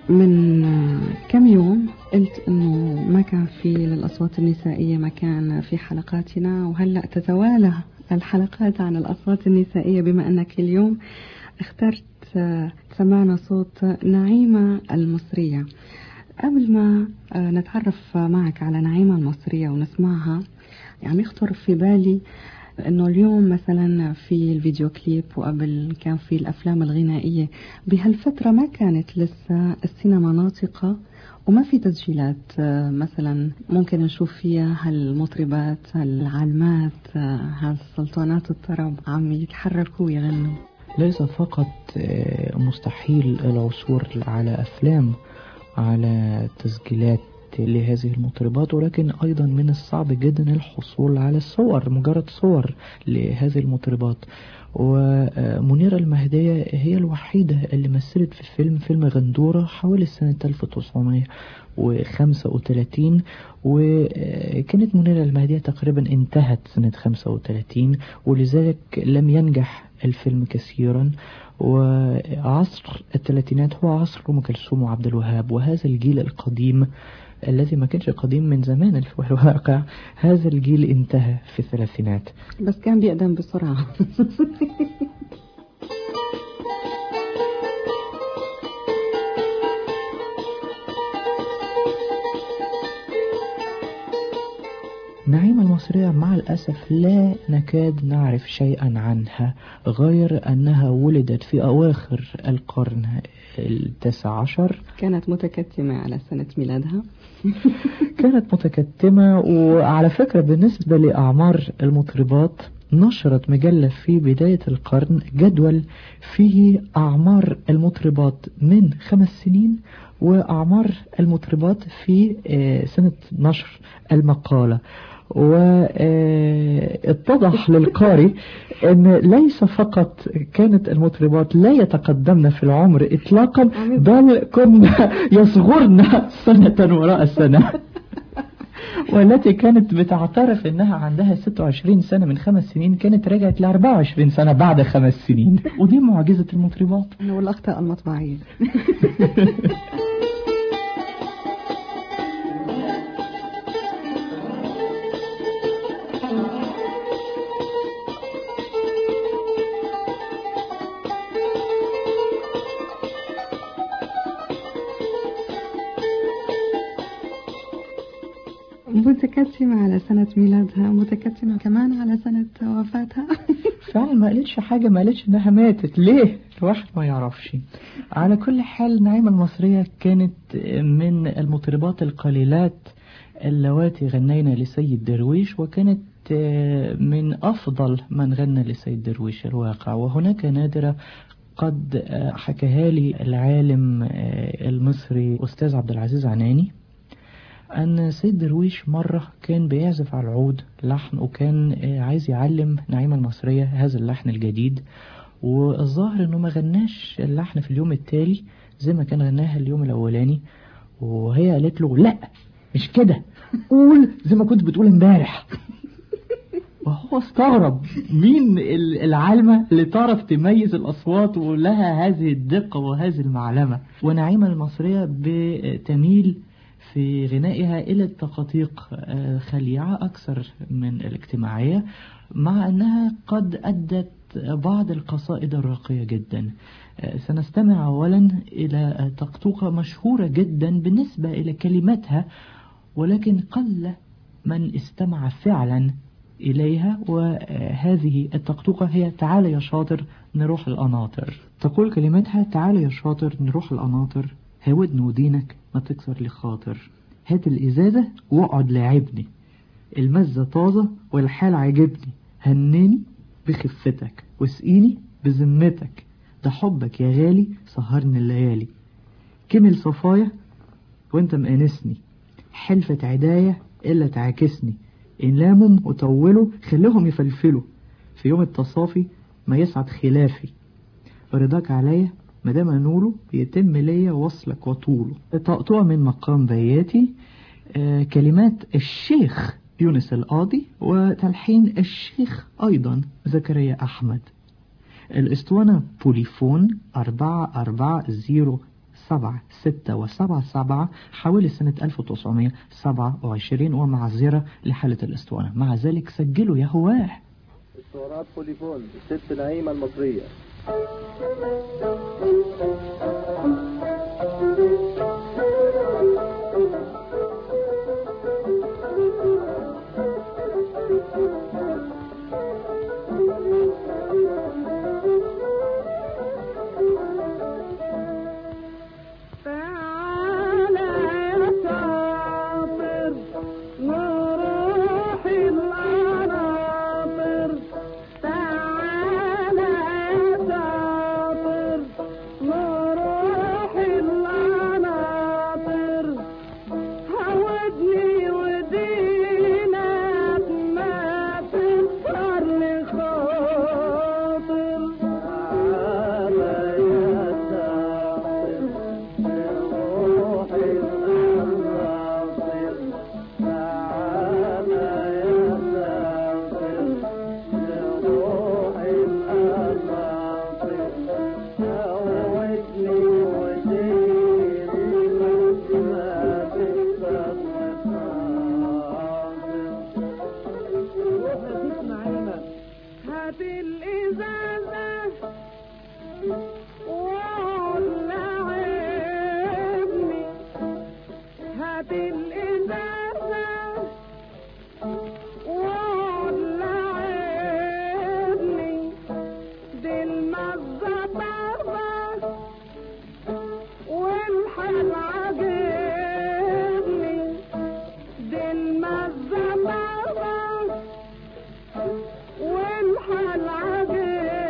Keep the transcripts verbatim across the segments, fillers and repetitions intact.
من كم يوم قلت انه ما كان في للاصوات النسائيه مكان في حلقاتنا، وهلا تتوالى الحلقات عن الاصوات النسائيه بما انك اليوم اخترت سمعنا صوت نعيمه المصريه. قبل ما نتعرف معك على نعيمه المصريه ونسمعها، يعني يخطر في بالي انه اليوم مثلا في الفيديو كليب وقبل كان في الافلام الغنائيه، بهالفتره ما كانت لسه السينما ناطقه وما في تسجيلات مثلا ممكن نشوف فيها هالمطربات هالعالمات هالسلطانات الطرب عم يتحركوا ويغنوا. ليس فقط مستحيل العثور على أفلام على تسجيلات لهذه المطربات، ولكن أيضا من الصعب جدا الحصول على الصور، مجرد صور لهذه المطربات. ومنيرة المهدية هي الوحيدة اللي مثلت في فيلم فيلم غندورة حوالي سنة ألف وتسعمائة وخمسة وثلاثين، وكانت منيرة المهدية تقريبا انتهت سنة خمسة وثلاثين، ولذلك لم ينجح الفيلم كثيرا. وعصر الثلاثينات هو عصر أم كلثوم وعبد الوهاب، وهذا الجيل القديم الذي ما كانش قديم من زمان في الواقع، هذا الجيل انتهى في الثلاثينات. بس كان بيقدم بسرعة. نعيمة المصرية مع الأسف لا نكاد نعرف شيئا عنها غير أنها ولدت في أواخر القرن التاسع عشر. كانت متكتمة على سنة ميلادها. كانت متكتمة. وعلى فكرة بالنسبة لأعمار المطربات، نشرت مجلة في بداية القرن جدول فيه أعمار المطربات من خمس سنين وأعمار المطربات في سنة نشر المقالة. واتضح للقارئ ان ليس فقط كانت المطربات لا يتقدمن في العمر اطلاقا، بل كنا يصغرن سنة وراء سنة. والتي كانت بتعترف انها عندها ستة وعشرين سنة من خمس سنين كانت رجعت ل أربعة وعشرين سنة بعد خمس سنين، ودي معجزة المطربات والاخطاء المطبعية. متكتمة على سنة ميلادها، متكتمة كمان على سنة وفاتها. فعلا ما قالتش حاجة، ما قالتش انها ماتت ليه، الواحد ما يعرفش. على كل حال نعيمة المصرية كانت من المطربات القليلات اللواتي غنينا لسيد درويش، وكانت من أفضل من غنى لسيد درويش الواقع. وهناك نادرة قد حكاها لي العالم المصري أستاذ عبد العزيز عناني، أن سيد درويش مرة كان بيعزف على العود لحن، وكان عايز يعلم نعيمة المصرية هذا اللحن الجديد، والظاهر أنه ما غناش اللحن في اليوم التالي زي ما كان غناها اليوم الأولاني، وهي قالت له لا مش كده، قول زي ما كنت بتقول امبارح. وهو استغرب، مين العالمة اللي تعرف تميز الأصوات ولها هذه الدقة وهذه المعلمة؟ ونعيمة المصرية بتميل في غنائها إلى التقاطيق خليعة أكثر من الاجتماعية، مع أنها قد أدت بعض القصائد الراقية جدا. سنستمع أولا إلى تقطوقة مشهورة جدا بالنسبة إلى كلماتها، ولكن قل من استمع فعلا إليها، وهذه التقطوقة هي تعال يا شاطر نروح القناطر. تقول كلماتها: تعال يا شاطر نروح القناطر، هاودن ودينك ما تكسر لي خاطر، هات الإزازة واقعد لاعبني، المزة طازة والحال عجبني، هنني بخفتك واسقيني بذمتك، ده حبك يا غالي سهرني الليالي، كمل صفايا وانت مقانسني، حلفة عداية إلا تعاكسني، إن لامم وطولوا خليهم يفلفلوا، في يوم التصافي ما يسعد خلافي، رضاك عليا مدام أنوله يتم ليا وصلك وطوله. طقطوع من مقام بياتي، آه كلمات الشيخ يونس القاضي وتلحين الشيخ أيضا زكريا أحمد. الاسطوانة بوليفون أربعة أربعة زيرو سبعة ستة وسبعة سبعة حوالي سنة ألف وتسعمائة وسبعة وعشرين، ومعذرة لحالة الاسطوانة. مع ذلك سجلوا يا هواه. اسطوانات بوليفون الست نعيمة المصرية. والحل عجيب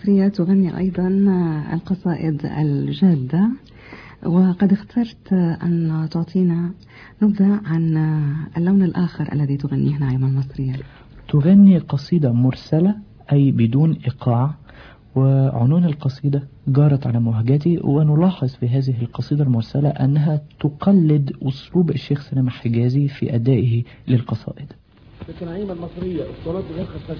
المصرية تغني أيضا القصائد الجادة، وقد اخترت أن تعطينا نبذة عن اللون الآخر الذي تغنيه ناعمة المصرية. تغني قصيدة مرسلة أي بدون إيقاع، وعنون القصيدة جارت على مهجتي، ونلاحظ في هذه القصيدة المرسلة أنها تقلد أسلوب الشيخ سلام حجازي في أدائه للقصائد. ست نعيمة المصرية اسطوانات غير خفاشة.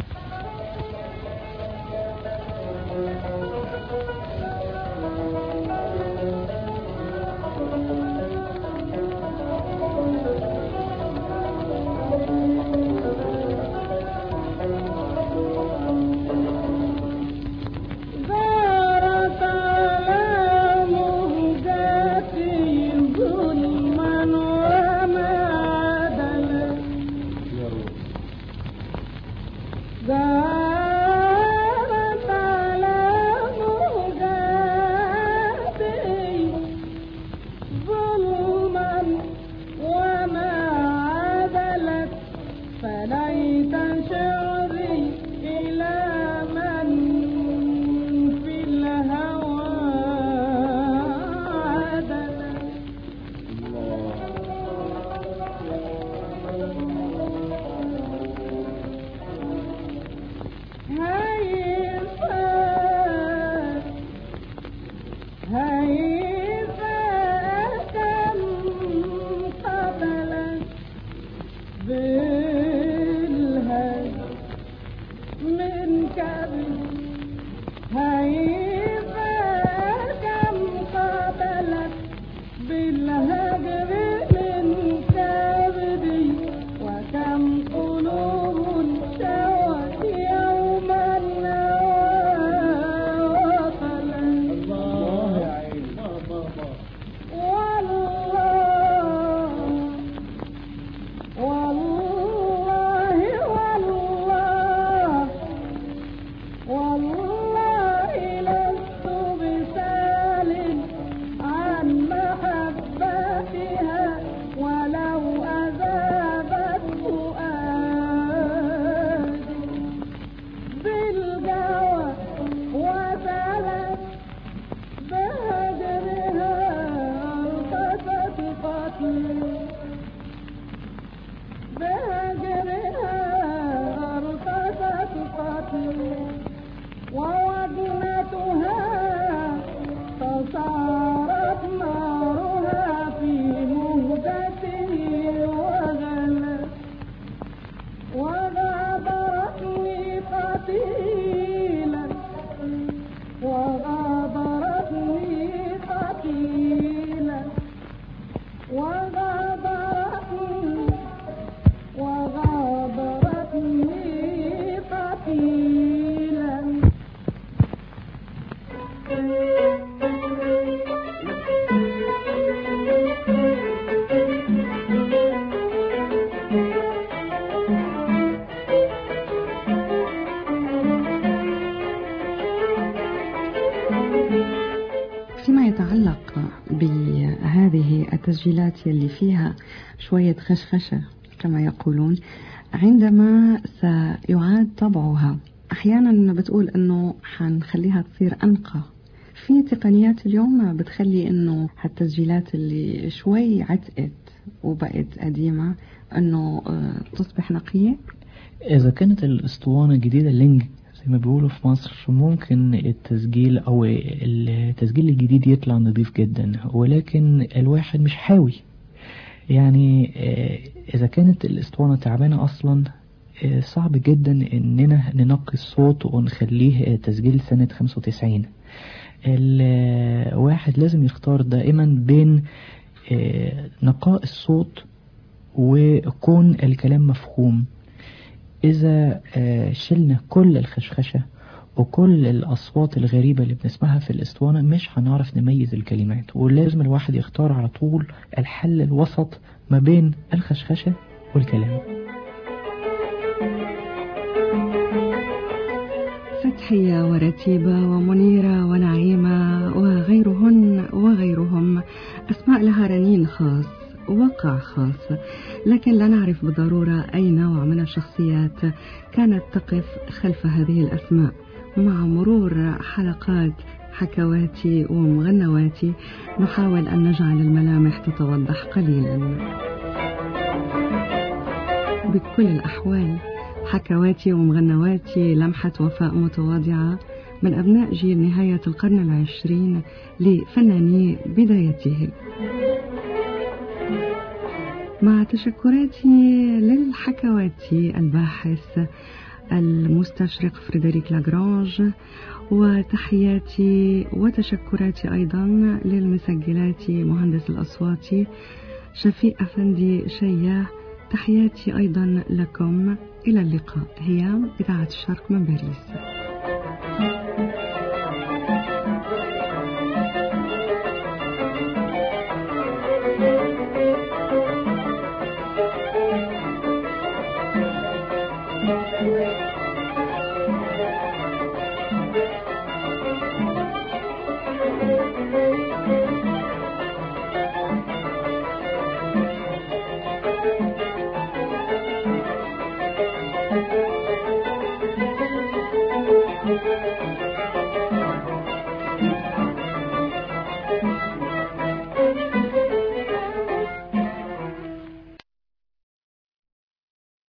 فيما يتعلق بهذه التسجيلات اللي فيها شوية خشخشة كما يقولون، عندما سيعاد طبعها أحيانا بتقول أنه حنخليها تصير أنقى. في تقنيات اليوم بتخلي أنه هالتسجيلات اللي شوي عتقت وبقت قديمة أنه تصبح نقية. إذا كانت الأسطوانة الجديدة اللينج زي ما بيقولوا في مصر، ممكن التسجيل أو التسجيل الجديد يطلع نظيف جدا، ولكن الواحد مش حاوي. يعني إذا كانت الأسطوانة تعبانة أصلا صعب جدا إننا ننقي الصوت ونخليه تسجيل سنة خمسة وتسعين. الواحد لازم يختار دائما بين نقاء الصوت وكون الكلام مفهوم. إذا شلنا كل الخشخشة وكل الأصوات الغريبة اللي بنسمعها في الأسطوانة مش هنعرف نميز الكلمات، ولازم الواحد يختار على طول الحل الوسط ما بين الخشخشة والكلام. فتحية ورتيبة ومنيرة ونعيمة وغيرهن وغيرهم أسماء لها رنين خاص، وقع خاص، لكن لا نعرف بالضرورة أي نوع من الشخصيات كانت تقف خلف هذه الأسماء، مع مرور حلقات حكواتي ومغنواتي نحاول أن نجعل الملامح تتوضح قليلا. بكل الأحوال حكواتي ومغنواتي لمحة وفاء متواضعة من أبناء جيل نهاية القرن العشرين لفناني بدايته. مع تشكراتي للحكواتي الباحث المستشرق فريدريك لاغرانج، وتحياتي وتشكراتي أيضا للمسجلات مهندس الأصوات شفيق أفندي شياه. تحياتي أيضا لكم، إلى اللقاء. هي إذاعة الشرق من باريس.